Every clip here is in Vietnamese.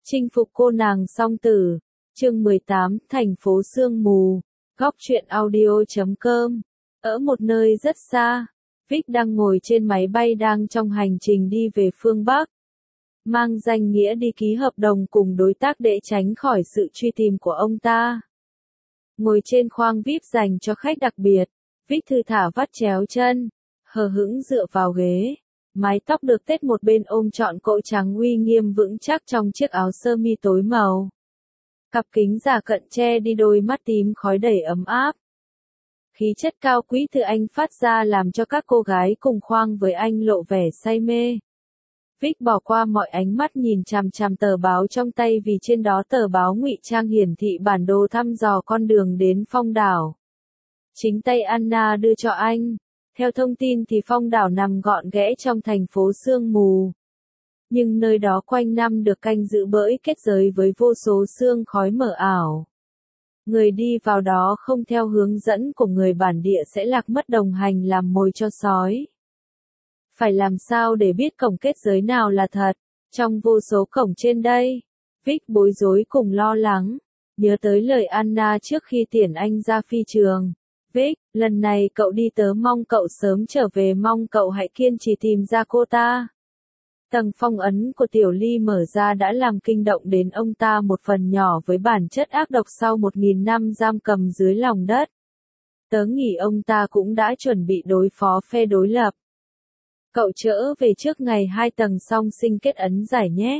Chinh phục cô nàng song tử. Chương 18, thành phố sương mù. Góc truyện audio.com. Ở một nơi rất xa, Vic đang ngồi trên máy bay đang trong hành trình đi về phương Bắc. Mang danh nghĩa đi ký hợp đồng cùng đối tác để tránh khỏi sự truy tìm của ông ta. Ngồi trên khoang VIP dành cho khách đặc biệt, Vic thư thả vắt chéo chân, hờ hững dựa vào ghế. Mái tóc được tết một bên ôm trọn cậu trắng uy nghiêm vững chắc trong chiếc áo sơ mi tối màu. Cặp kính giả cận che đi đôi mắt tím khói đầy ấm áp. Khí chất cao quý từ anh phát ra làm cho các cô gái cùng khoang với anh lộ vẻ say mê. Vic bỏ qua mọi ánh mắt nhìn chằm chằm tờ báo trong tay vì trên đó tờ báo ngụy trang hiển thị bản đồ thăm dò con đường đến phong đảo. Chính tay Anna đưa cho anh. Theo thông tin thì phong đảo nằm gọn ghẽ trong thành phố sương mù. Nhưng nơi đó quanh năm được canh giữ bởi kết giới với vô số sương khói mờ ảo. Người đi vào đó không theo hướng dẫn của người bản địa sẽ lạc mất đồng hành làm mồi cho sói. Phải làm sao để biết cổng kết giới nào là thật? Trong vô số cổng trên đây, Vic bối rối cùng lo lắng. Nhớ tới lời Anna trước khi tiễn anh ra phi trường. Vic, lần này cậu đi tớ mong cậu sớm trở về, mong cậu hãy kiên trì tìm ra cô ta. Tầng phong ấn của Tiểu Ly mở ra đã làm kinh động đến ông ta một phần nhỏ với bản chất ác độc sau 1000 năm giam cầm dưới lòng đất. Tớ nghĩ ông ta cũng đã chuẩn bị đối phó phe đối lập. Cậu trở về trước ngày 2 tầng song sinh kết ấn giải nhé.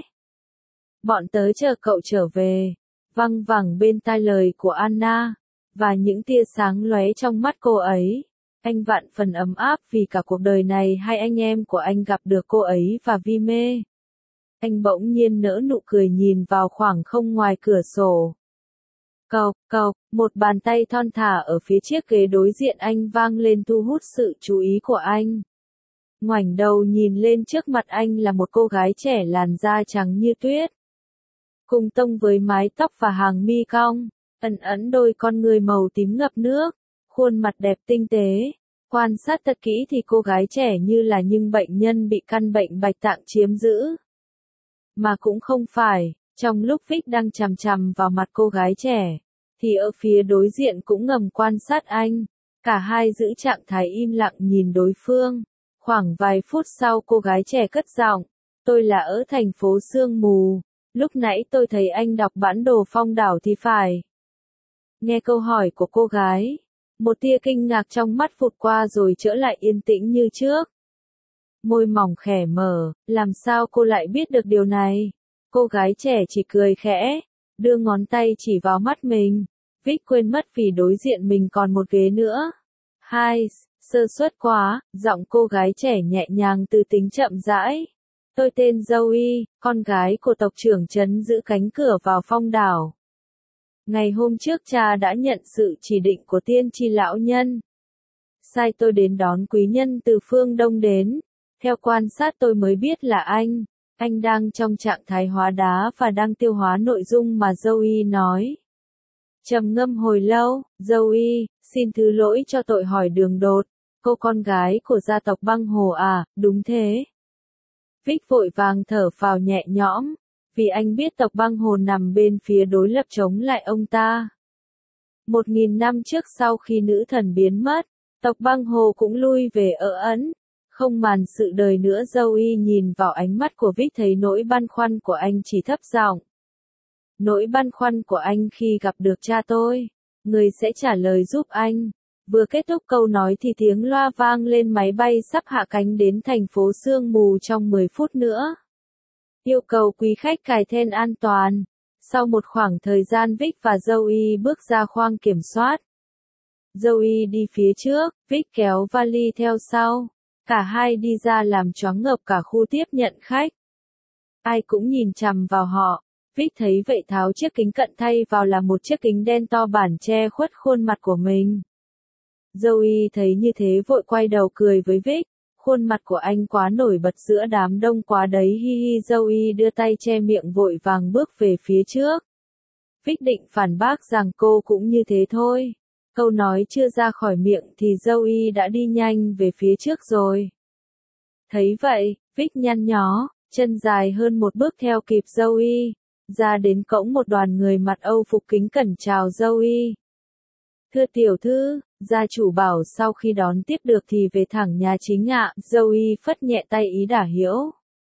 Bọn tớ chờ cậu trở về. Văng vẳng bên tai lời của Anna. Và những tia sáng lóe trong mắt cô ấy. Anh vạn phần ấm áp vì cả cuộc đời này hai anh em của anh gặp được cô ấy và vi mê. Anh bỗng nhiên nở nụ cười nhìn vào khoảng không ngoài cửa sổ. Cộc, một bàn tay thon thả ở phía chiếc ghế đối diện anh vang lên thu hút sự chú ý của anh. Ngoảnh đầu nhìn lên trước mặt anh là một cô gái trẻ làn da trắng như tuyết. Cùng tông với mái tóc và hàng mi cong. Ẩn đôi con người màu tím ngập nước, khuôn mặt đẹp tinh tế. Quan sát thật kỹ thì cô gái trẻ như là những bệnh nhân bị căn bệnh bạch tạng chiếm giữ. Mà cũng không phải, trong lúc Vic đang chằm chằm vào mặt cô gái trẻ, thì ở phía đối diện cũng ngầm quan sát anh. Cả hai giữ trạng thái im lặng nhìn đối phương. Khoảng vài phút sau cô gái trẻ cất giọng, tôi là ở thành phố sương mù, lúc nãy tôi thấy anh đọc bản đồ phong đảo thì phải. Nghe câu hỏi của cô gái, một tia kinh ngạc trong mắt phụt qua rồi trở lại yên tĩnh như trước. Môi mỏng khẽ mở, làm sao cô lại biết được điều này? Cô gái trẻ chỉ cười khẽ, đưa ngón tay chỉ vào mắt mình. Vic quên mất vì đối diện mình còn một ghế nữa. Sơ suất quá, giọng cô gái trẻ nhẹ nhàng từ tính chậm rãi. Tôi tên Zoe, con gái của tộc trưởng trấn giữ cánh cửa vào phong đảo. Ngày hôm trước cha đã nhận sự chỉ định của tiên tri lão nhân. Sai tôi đến đón quý nhân từ phương Đông đến. Theo quan sát tôi mới biết là anh đang trong trạng thái hóa đá và đang tiêu hóa nội dung mà Zoe nói. Trầm ngâm hồi lâu, Zoe, xin thứ lỗi cho tội hỏi đường đột. Cô con gái của gia tộc băng hồ à, đúng thế. Vic vội vàng thở phào nhẹ nhõm. Vì anh biết tộc băng hồ nằm bên phía đối lập chống lại ông ta. 1000 năm trước sau khi nữ thần biến mất, tộc băng hồ cũng lui về ở ẩn. Không màn sự đời nữa. Zoe nhìn vào ánh mắt của Vic thấy nỗi băn khoăn của anh chỉ thấp giọng. Nỗi băn khoăn của anh khi gặp được cha tôi, người sẽ trả lời giúp anh. Vừa kết thúc câu nói thì tiếng loa vang lên, máy bay sắp hạ cánh đến thành phố sương mù trong 10 phút nữa. Yêu cầu quý khách cài then an toàn. Sau một khoảng thời gian Vic và Zoe bước ra khoang kiểm soát. Zoe đi phía trước, Vic kéo vali theo sau. Cả hai đi ra làm choáng ngợp cả khu tiếp nhận khách. Ai cũng nhìn chằm vào họ. Vic thấy vậy tháo chiếc kính cận thay vào là một chiếc kính đen to bản che khuất khuôn mặt của mình. Zoe thấy như thế vội quay đầu cười với Vic. Khuôn mặt của anh quá nổi bật giữa đám đông quá đấy, hi hi. Zoe đưa tay che miệng vội vàng bước về phía trước. Vic định phản bác rằng cô cũng như thế thôi. Câu nói chưa ra khỏi miệng thì Zoe đã đi nhanh về phía trước rồi. Thấy vậy, Vic nhăn nhó, chân dài hơn một bước theo kịp Zoe. ra đến cổng một đoàn người mặc Âu phục kính cẩn chào Zoe. Thưa tiểu thư, gia chủ bảo sau khi đón tiếp được thì về thẳng nhà chính ạ. Zoe phất nhẹ tay ý đả hiểu.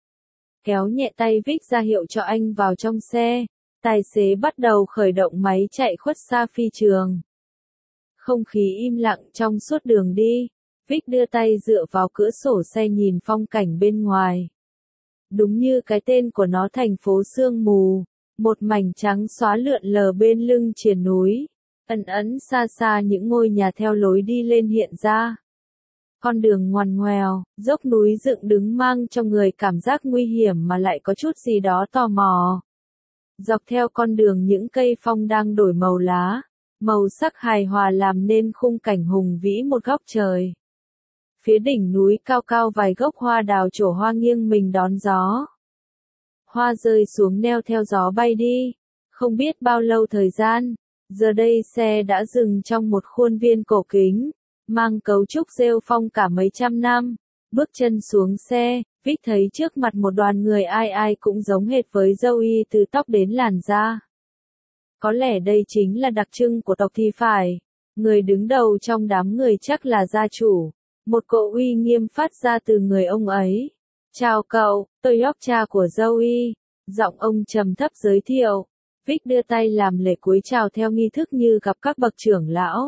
Kéo nhẹ tay Vic ra hiệu cho anh vào trong xe. Tài xế bắt đầu khởi động máy chạy khuất xa phi trường. Không khí im lặng trong suốt đường đi. Vic đưa tay dựa vào cửa sổ xe nhìn phong cảnh bên ngoài. Đúng như cái tên của nó, thành phố sương mù. Một mảnh trắng xóa lượn lờ bên lưng triền núi. Ẩn ẩn xa xa những ngôi nhà theo lối đi lên hiện ra. Con đường ngoằn ngoèo, dốc núi dựng đứng mang cho người cảm giác nguy hiểm mà lại có chút gì đó tò mò. Dọc theo con đường những cây phong đang đổi màu lá, màu sắc hài hòa làm nên khung cảnh hùng vĩ một góc trời. Phía đỉnh núi cao cao vài gốc hoa đào trổ hoa nghiêng mình đón gió. Hoa rơi xuống neo theo gió bay đi. Không biết bao lâu thời gian, giờ đây xe đã dừng trong một khuôn viên cổ kính, mang cấu trúc rêu phong cả mấy trăm năm. Bước chân xuống xe, Vic thấy trước mặt một đoàn người ai ai cũng giống hệt với Zoe từ tóc đến làn da. Có lẽ đây chính là đặc trưng của tộc thì phải. Người đứng đầu trong đám người chắc là gia chủ. Một cỗ uy nghiêm phát ra từ người ông ấy. Chào cậu, tôi York, cha của Zoe. Giọng ông trầm thấp giới thiệu. Vic đưa tay làm lễ cúi chào theo nghi thức như gặp các bậc trưởng lão.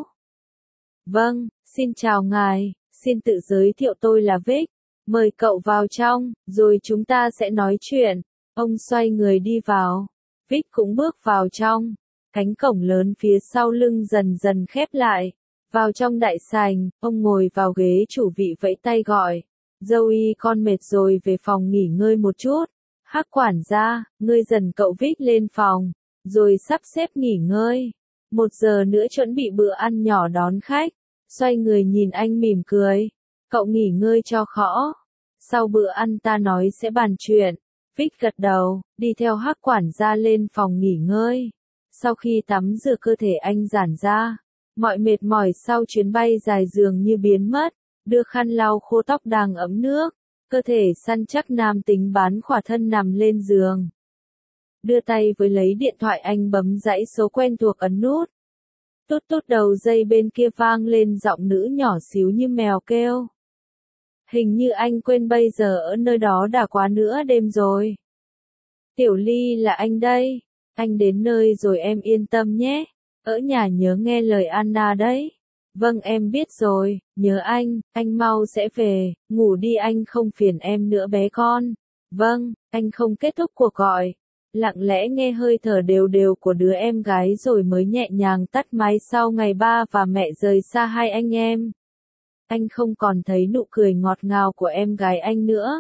Vâng, xin chào ngài, xin tự giới thiệu, tôi là Vic. Mời cậu vào trong, rồi chúng ta sẽ nói chuyện. Ông xoay người đi vào. Vic cũng bước vào trong. Cánh cổng lớn phía sau lưng dần dần khép lại. Vào trong đại sảnh, ông ngồi vào ghế chủ vị vẫy tay gọi. Zoe, con mệt rồi, về phòng nghỉ ngơi một chút. Hắc quản gia, ngươi dần cậu Vic lên phòng, rồi sắp xếp nghỉ ngơi. 1 giờ nữa chuẩn bị bữa ăn nhỏ đón khách. Xoay người nhìn anh mỉm cười. Cậu nghỉ ngơi cho khỏ. Sau bữa ăn ta nói sẽ bàn chuyện. Vic gật đầu, đi theo Hắc quản gia lên phòng nghỉ ngơi. Sau khi tắm rửa cơ thể anh giãn ra. Mọi mệt mỏi sau chuyến bay dài dường như biến mất. Đưa khăn lau khô tóc đang ấm nước. Cơ thể săn chắc nam tính bán khỏa thân nằm lên giường. Đưa tay với lấy điện thoại, anh bấm dãy số quen thuộc, ấn nút. Tút tút, đầu dây bên kia vang lên giọng nữ nhỏ xíu như mèo kêu. Hình như anh quên bây giờ ở nơi đó đã quá nửa đêm rồi. Tiểu Ly, là anh đây. Anh đến nơi rồi, em yên tâm nhé. Ở nhà nhớ nghe lời Anna đấy. Vâng, em biết rồi, nhớ anh mau sẽ về, ngủ đi, anh không phiền em nữa bé con. Vâng, anh không kết thúc cuộc gọi. Lặng lẽ nghe hơi thở đều đều của đứa em gái rồi mới nhẹ nhàng tắt máy. Sau ngày ba và mẹ rời xa hai anh em, anh không còn thấy nụ cười ngọt ngào của em gái anh nữa.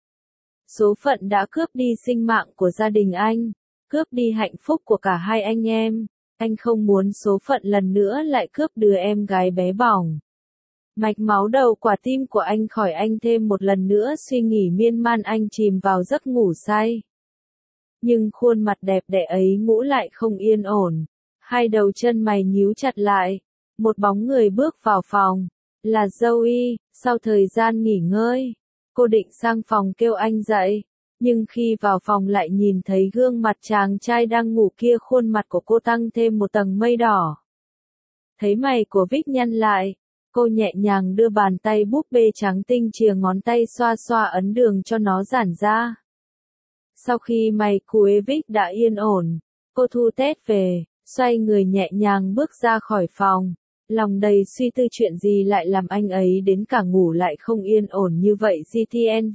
Số phận đã cướp đi sinh mạng của gia đình anh, cướp đi hạnh phúc của cả hai anh em. Anh không muốn số phận lần nữa lại cướp đứa em gái bé bỏng. Mạch máu đầu quả tim của anh khỏi anh thêm một lần nữa suy nghĩ miên man, anh chìm vào giấc ngủ say. Nhưng khuôn mặt đẹp đẽ ấy ngủ lại không yên ổn. Hai đầu chân mày nhíu chặt lại. Một bóng người bước vào phòng. Là Zoe. Sau thời gian nghỉ ngơi, cô định sang phòng kêu anh dậy. Nhưng khi vào phòng lại nhìn thấy gương mặt chàng trai đang ngủ kia, khuôn mặt của cô tăng thêm một tầng mây đỏ. Thấy mày của Vic nhăn lại, cô nhẹ nhàng đưa bàn tay búp bê trắng tinh chìa ngón tay xoa xoa ấn đường cho nó giãn ra. Sau khi mày của Vic đã yên ổn, cô thu tét về, xoay người nhẹ nhàng bước ra khỏi phòng. Lòng đầy suy tư, chuyện gì lại làm anh ấy đến cả ngủ lại không yên ổn như vậy. GTNV.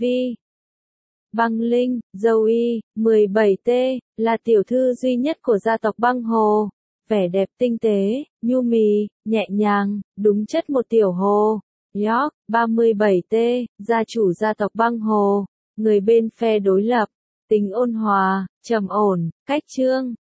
Băng Linh, Zoe, 17T, là tiểu thư duy nhất của gia tộc Băng Hồ. Vẻ đẹp tinh tế, nhu mì, nhẹ nhàng, đúng chất một tiểu hồ. York, 37T, gia chủ gia tộc Băng Hồ. Người bên phe đối lập. Tính ôn hòa, trầm ổn, cách chương.